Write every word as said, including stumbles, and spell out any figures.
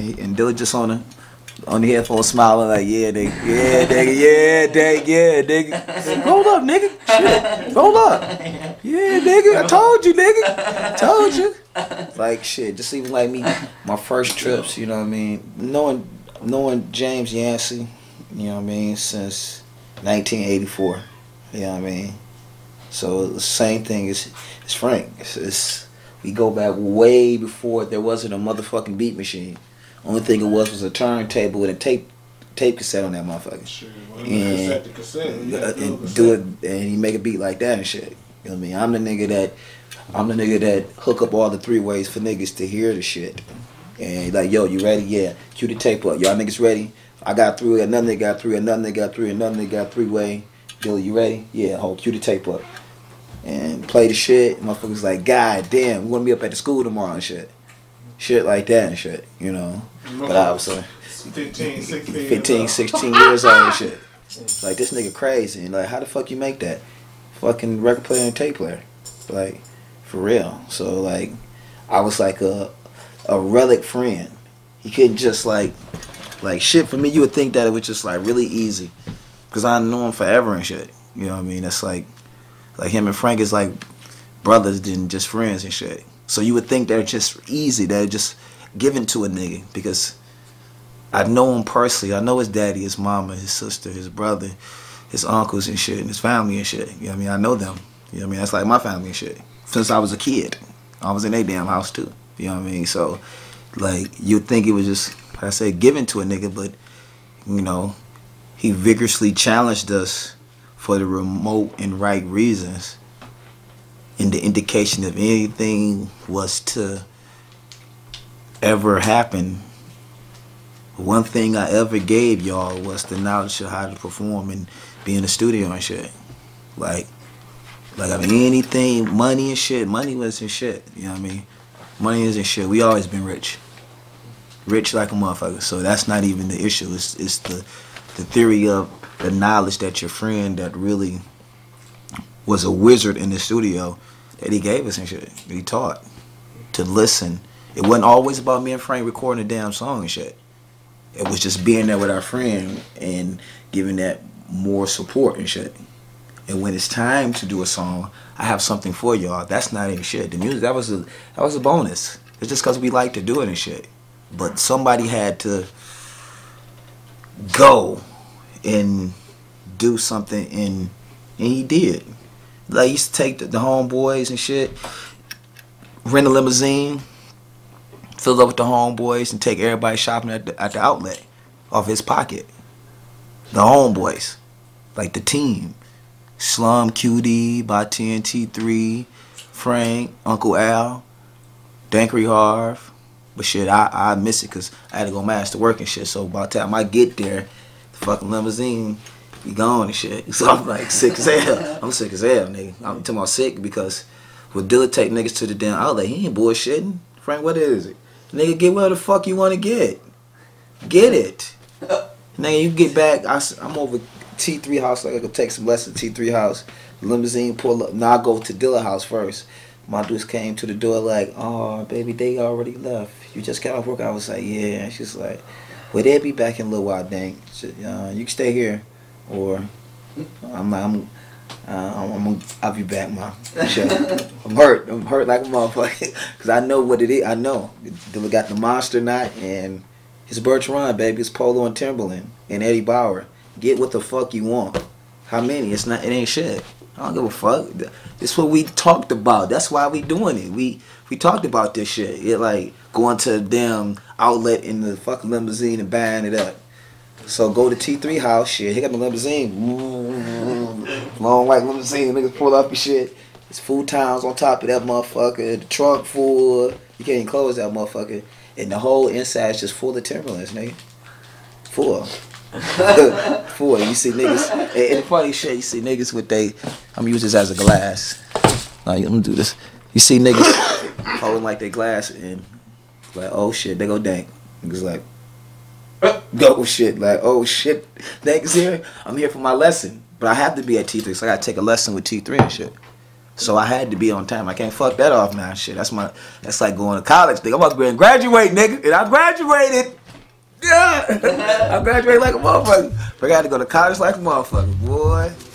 And Dilla just on the on the headphone smiling like, yeah, nigga, yeah, nigga, yeah, nigga, yeah, nigga. Hold up, nigga. Shit. Hold up. Yeah, nigga, I told you, nigga. Told you. Like, shit, just even like me, my first trips, you know what I mean? Knowing knowing James Yancey, you know what I mean, since nineteen eighty-four, you know what I mean? So the same thing as, as Frank. It's, it's, we go back way before there wasn't a motherfucking beat machine. Only thing it was was a turntable with a tape tape cassette on that motherfucker. Sure, and cassette to cassette. You uh, do and cassette. do it, and he make a beat like that and shit. You know what I mean? I'm the nigga that I'm the nigga that hook up all the three ways for niggas to hear the shit. And like, yo, you ready? Yeah. Cue the tape up. Y'all niggas ready? I got three. Another nigga got three. Another nigga got three. Another nigga got three way. Yo, you ready? Yeah. Hold. Cue the tape up. And play the shit. Motherfuckers like, God damn, we want to be up at the school tomorrow and shit. Shit like that and shit, you know. But I was like fifteen, sixteen, fifteen, sixteen years old and shit. Like, this nigga crazy. And like, how the fuck you make that? Fucking record player and tape player. Like, for real. So like, I was like a a relic friend. He couldn't just like, like shit for me, you would think that it was just like really easy. Cause I knew him forever and shit. You know what I mean? That's like, like him and Frank is like brothers than just friends and shit. So you would think they're just easy, they're just given to a nigga because I know him personally. I know his daddy, his mama, his sister, his brother, his uncles and shit, and his family and shit. You know what I mean? I know them. You know what I mean? That's like my family and shit. Since I was a kid. I was in their damn house too. You know what I mean? So, like, you'd think it was just, like I say, given to a nigga, but, you know, he vigorously challenged us for the remote and right reasons. And the indication of anything was to ever happen, one thing I ever gave y'all was the knowledge of how to perform and be in the studio and shit. Like, like I mean, anything, money and shit, money wasn't shit, you know what I mean? Money isn't shit. We always been rich. Rich like a motherfucker. So that's not even the issue. It's, it's the, the theory of the knowledge that your friend that really was a wizard in the studio that he gave us and shit. That he taught to listen. It wasn't always about me and Frank recording a damn song and shit. It was just being there with our friend and giving that more support and shit. And when it's time to do a song, I have something for y'all. That's not even shit. The music, that was a that was a bonus. It's just because we like to do it and shit. But somebody had to go and do something, and and he did. Like, he used to take the, the homeboys and shit, rent a limousine, fill up with the homeboys, and take everybody shopping at the, at the outlet off his pocket. The homeboys, like the team. Slum, Q D, by T N T three, Frank, Uncle Al, Dankery Harv. But shit, I, I miss it because I had to go master work and shit. So by the time I get there, the fucking limousine be gone and shit. So I'm like sick as hell. I'm sick as hell, nigga. I'm talking about sick because with Dilla take niggas to the damn outlet, he ain't bullshitting. Frank, what is it? Nigga, get where the fuck you want to get. Get it. Nigga, you get back, I, I'm over T three house, like I could take some lessons T three house, limousine pull up. Now I go to Dilla house first. My dudes came to the door like, oh, baby, they already left. You just got off work? I was like, yeah. And she's like, well, they'll be back in a little while, dang. She, uh, you can stay here. Or I'm like, I'm, uh, I'm, I'm, I'll be back, mom. Sure. I'm hurt. I'm hurt like a motherfucker. Because I know what it is. I know. Dilla got the Monster Knot and his Birch Run, baby. It's Polo and Timberland and Eddie Bauer. Get what the fuck you want. How many? It's not. It ain't shit. I don't give a fuck. This is what we talked about. That's why we doing it. We we talked about this shit. It like going to a damn outlet in the fucking limousine and buying it up. So go to T three house, shit. He got the limousine. Long white limousine. Niggas pull up and shit. It's food towns on top of that motherfucker. The trunk full. You can't even close that motherfucker. And the whole inside is just full of Timberlands, nigga. Full. Full. You see niggas. And, and the funny shit, you see niggas with they. I'm gonna use this as a glass. Nah, I'm gonna do this. You see niggas holding like their glass and like, oh shit, they go dank. Niggas like, go shit, like, oh shit, niggas here. I'm here for my lesson, but I have to be at T three, so I gotta take a lesson with T three and shit. So I had to be on time. I can't fuck that off now. Shit, that's my. That's like going to college. Nigga. I'm about to graduate, nigga, and I graduated. Yeah, I graduated like a motherfucker. But I got to go to college like a motherfucker, boy.